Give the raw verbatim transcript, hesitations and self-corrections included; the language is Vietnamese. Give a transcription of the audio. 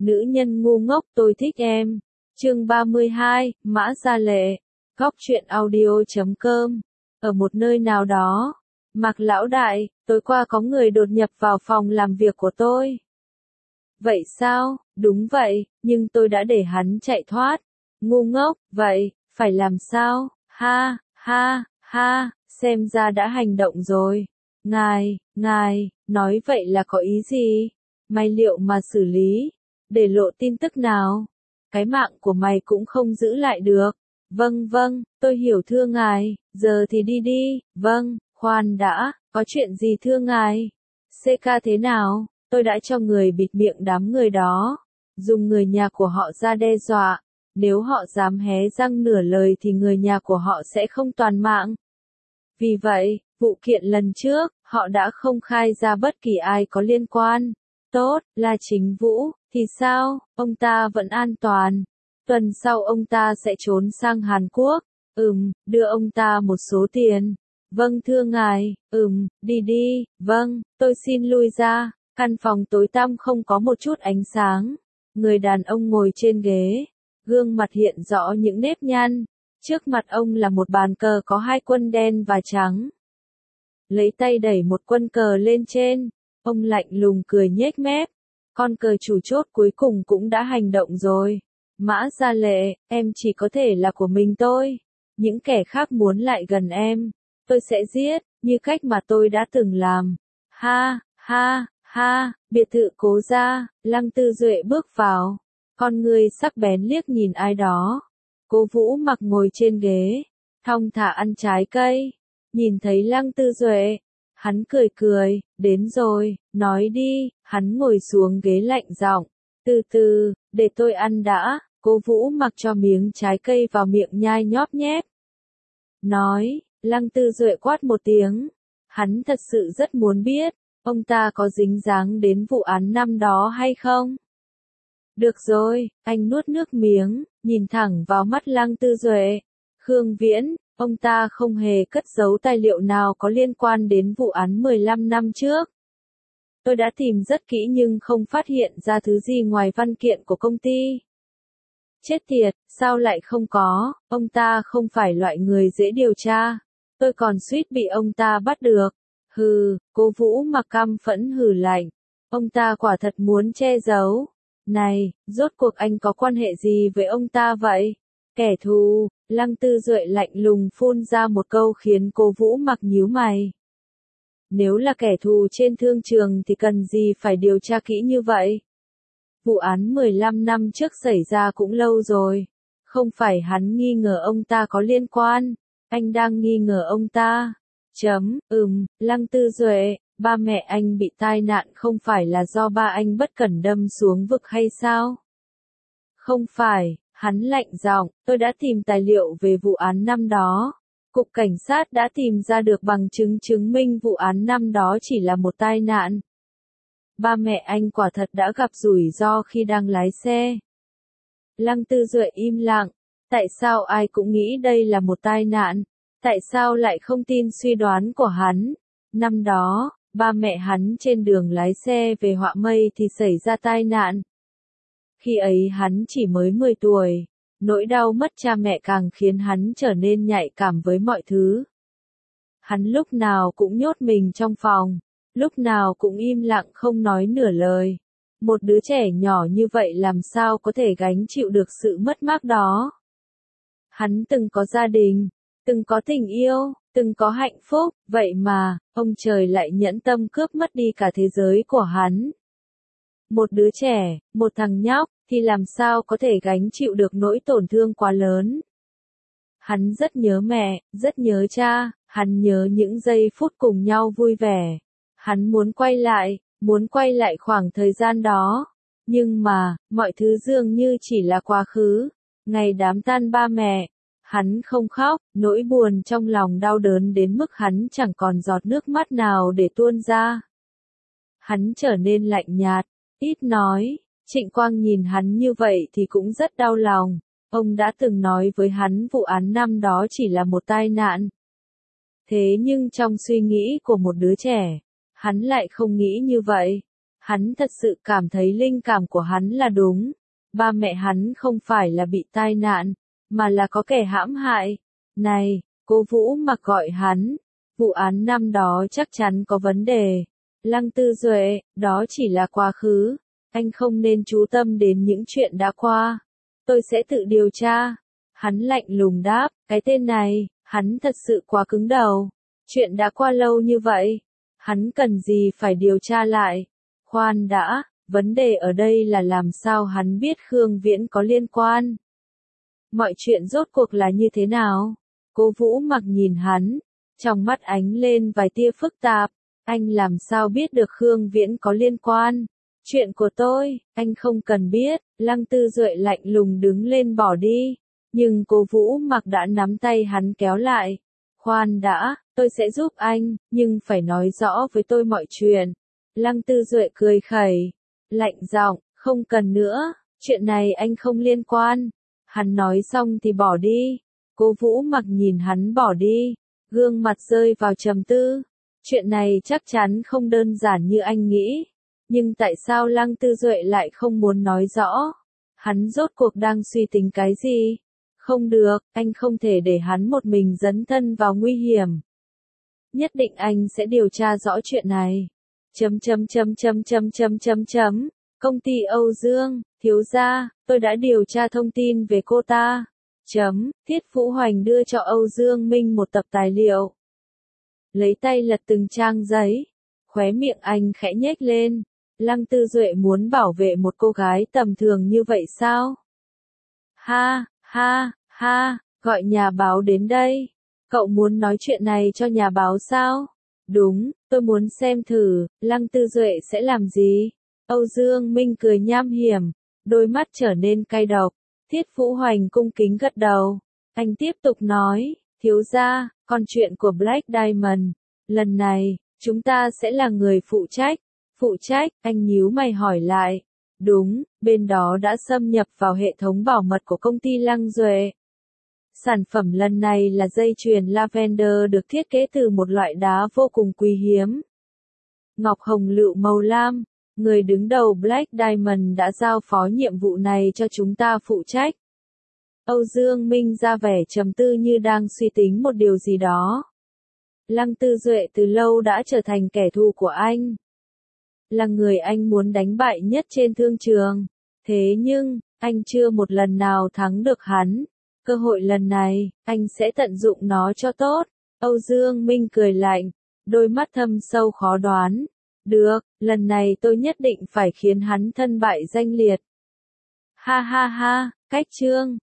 Nữ nhân ngu ngốc tôi thích em. Chương ba mươi hai, Mã Gia Lệ. Góc truyện audio chấm com. Ở một nơi nào đó. Mạc lão đại, tối qua có người đột nhập vào phòng làm việc của tôi. Vậy sao? Đúng vậy, nhưng tôi đã để hắn chạy thoát. Ngu ngốc, vậy, phải làm sao? Ha, ha, ha, xem ra đã hành động rồi. Ngài, ngài, nói vậy là có ý gì? Mày liệu mà xử lý? Để lộ tin tức nào? Cái mạng của mày cũng không giữ lại được. Vâng vâng, tôi hiểu thưa ngài, giờ thì đi đi. Vâng, khoan đã, có chuyện gì thưa ngài? xê ca thế nào? Tôi đã cho người bịt miệng đám người đó, dùng người nhà của họ ra đe dọa, nếu họ dám hé răng nửa lời thì người nhà của họ sẽ không toàn mạng. Vì vậy, vụ kiện lần trước, họ đã không khai ra bất kỳ ai có liên quan. Tốt, là Chính Vũ, thì sao, ông ta vẫn an toàn. Tuần sau ông ta sẽ trốn sang Hàn Quốc. Ừm, đưa ông ta một số tiền. Vâng thưa ngài, ừm, đi đi, vâng, tôi xin lui ra. Căn phòng tối tăm không có một chút ánh sáng. Người đàn ông ngồi trên ghế, gương mặt hiện rõ những nếp nhăn. Trước mặt ông là một bàn cờ có hai quân đen và trắng. Lấy tay đẩy một quân cờ lên trên, ông lạnh lùng cười nhếch mép. Con cờ chủ chốt cuối cùng cũng đã hành động rồi. Mã Gia Lệ, em chỉ có thể là của mình tôi. Những kẻ khác muốn lại gần em, tôi sẽ giết, như cách mà tôi đã từng làm. Ha, ha, ha, biệt thự Cố Gia, Lăng Tư Duệ bước vào. Con người sắc bén liếc nhìn ai đó. Cố Vũ Mặc ngồi trên ghế, thong thả ăn trái cây. Nhìn thấy Lăng Tư Duệ, hắn cười cười, đến rồi, nói đi. Hắn ngồi xuống ghế lạnh giọng, từ từ, để tôi ăn đã. Cố Vũ Mặc cho miếng trái cây vào miệng nhai nhóp nhép. Nói, Lăng Tư Duệ quát một tiếng. Hắn thật sự rất muốn biết, ông ta có dính dáng đến vụ án năm đó hay không? Được rồi, anh nuốt nước miếng, nhìn thẳng vào mắt Lăng Tư Duệ. Khương Viễn, ông ta không hề cất giấu tài liệu nào có liên quan đến vụ án mười lăm năm trước. Tôi đã tìm rất kỹ nhưng không phát hiện ra thứ gì ngoài văn kiện của công ty. Chết tiệt, sao lại không có, ông ta không phải loại người dễ điều tra. Tôi còn suýt bị ông ta bắt được. Hừ, Cố Vũ Mặc căm phẫn hừ lạnh. Ông ta quả thật muốn che giấu. Này, rốt cuộc anh có quan hệ gì với ông ta vậy? Kẻ thù, Lăng Tư Duệ lạnh lùng phun ra một câu khiến Cố Vũ Mặc nhíu mày. Nếu là kẻ thù trên thương trường thì cần gì phải điều tra kỹ như vậy? Vụ án mười lăm năm trước xảy ra cũng lâu rồi. Không phải hắn nghi ngờ ông ta có liên quan. Anh đang nghi ngờ ông ta. Chấm, ừm, Lăng Tư Duệ, ba mẹ anh bị tai nạn không phải là do ba anh bất cẩn đâm xuống vực hay sao? Không phải, hắn lạnh giọng, tôi đã tìm tài liệu về vụ án năm đó. Cục cảnh sát đã tìm ra được bằng chứng chứng minh vụ án năm đó chỉ là một tai nạn. Ba mẹ anh quả thật đã gặp rủi ro khi đang lái xe. Lăng Tư Duệ im lặng. Tại sao ai cũng nghĩ đây là một tai nạn? Tại sao lại không tin suy đoán của hắn? Năm đó, ba mẹ hắn trên đường lái xe về Họa Mây thì xảy ra tai nạn. Khi ấy hắn chỉ mới mười tuổi. Nỗi đau mất cha mẹ càng khiến hắn trở nên nhạy cảm với mọi thứ. Hắn lúc nào cũng nhốt mình trong phòng. Lúc nào cũng im lặng không nói nửa lời. Một đứa trẻ nhỏ như vậy làm sao có thể gánh chịu được sự mất mát đó? Hắn từng có gia đình, từng có tình yêu, từng có hạnh phúc, vậy mà, ông trời lại nhẫn tâm cướp mất đi cả thế giới của hắn. Một đứa trẻ, một thằng nhóc, thì làm sao có thể gánh chịu được nỗi tổn thương quá lớn? Hắn rất nhớ mẹ, rất nhớ cha, hắn nhớ những giây phút cùng nhau vui vẻ. Hắn muốn quay lại, muốn quay lại khoảng thời gian đó. Nhưng mà, mọi thứ dường như chỉ là quá khứ. Ngày đám tang ba mẹ, hắn không khóc, nỗi buồn trong lòng đau đớn đến mức hắn chẳng còn giọt nước mắt nào để tuôn ra. Hắn trở nên lạnh nhạt, ít nói. Trịnh Quang nhìn hắn như vậy thì cũng rất đau lòng. Ông đã từng nói với hắn vụ án năm đó chỉ là một tai nạn. Thế nhưng trong suy nghĩ của một đứa trẻ, hắn lại không nghĩ như vậy. Hắn thật sự cảm thấy linh cảm của hắn là đúng. Ba mẹ hắn không phải là bị tai nạn, mà là có kẻ hãm hại. Này, Cố Vũ Mặc gọi hắn. Vụ án năm đó chắc chắn có vấn đề. Lăng Tư Duệ, đó chỉ là quá khứ. Anh không nên chú tâm đến những chuyện đã qua. Tôi sẽ tự điều tra. Hắn lạnh lùng đáp, cái tên này, hắn thật sự quá cứng đầu. Chuyện đã qua lâu như vậy. Hắn cần gì phải điều tra lại. Khoan đã, vấn đề ở đây là làm sao hắn biết Khương Viễn có liên quan. Mọi chuyện rốt cuộc là như thế nào? Cố Vũ Mặc nhìn hắn, trong mắt ánh lên vài tia phức tạp. Anh làm sao biết được Khương Viễn có liên quan? Chuyện của tôi, anh không cần biết. Lăng Tư Duệ lạnh lùng đứng lên bỏ đi. Nhưng Cố Vũ Mặc đã nắm tay hắn kéo lại. Khoan đã, tôi sẽ giúp anh, nhưng phải nói rõ với tôi mọi chuyện. Lăng Tư Duệ cười khẩy, lạnh giọng, không cần nữa, chuyện này anh không liên quan. Hắn nói xong thì bỏ đi. Cố Vũ Mặc nhìn hắn bỏ đi, gương mặt rơi vào trầm tư. Chuyện này chắc chắn không đơn giản như anh nghĩ. Nhưng tại sao Lăng Tư Duệ lại không muốn nói rõ? Hắn rốt cuộc đang suy tính cái gì? Không được, anh không thể để hắn một mình dấn thân vào nguy hiểm. Nhất định anh sẽ điều tra rõ chuyện này. Chấm chấm chấm chấm chấm chấm chấm chấm. Công ty Âu Dương, thiếu gia, tôi đã điều tra thông tin về cô ta. Chấm, Thiết Phũ Hoành đưa cho Âu Dương Minh một tập tài liệu. Lấy tay lật từng trang giấy. Khóe miệng anh khẽ nhếch lên. Lăng Tư Duệ muốn bảo vệ một cô gái tầm thường như vậy sao? Ha, ha, ha, gọi nhà báo đến đây. Cậu muốn nói chuyện này cho nhà báo sao? Đúng, tôi muốn xem thử, Lăng Tư Duệ sẽ làm gì? Âu Dương Minh cười nham hiểm, đôi mắt trở nên cay độc. Thiết Phũ Hoành cung kính gật đầu. Anh tiếp tục nói, thiếu gia, còn chuyện của Black Diamond. Lần này, chúng ta sẽ là người phụ trách. Phụ trách, anh nhíu mày hỏi lại. Đúng, bên đó đã xâm nhập vào hệ thống bảo mật của công ty Lăng Duệ. Sản phẩm lần này là dây chuyền lavender được thiết kế từ một loại đá vô cùng quý hiếm. Ngọc hồng lựu màu lam, người đứng đầu Black Diamond đã giao phó nhiệm vụ này cho chúng ta phụ trách. Âu Dương Minh ra vẻ trầm tư như đang suy tính một điều gì đó. Lăng Tư Duệ từ lâu đã trở thành kẻ thù của anh. Là người anh muốn đánh bại nhất trên thương trường. Thế nhưng, anh chưa một lần nào thắng được hắn. Cơ hội lần này, anh sẽ tận dụng nó cho tốt. Âu Dương Minh cười lạnh, đôi mắt thâm sâu khó đoán. Được, lần này tôi nhất định phải khiến hắn thân bại danh liệt. Ha ha ha, cách chương.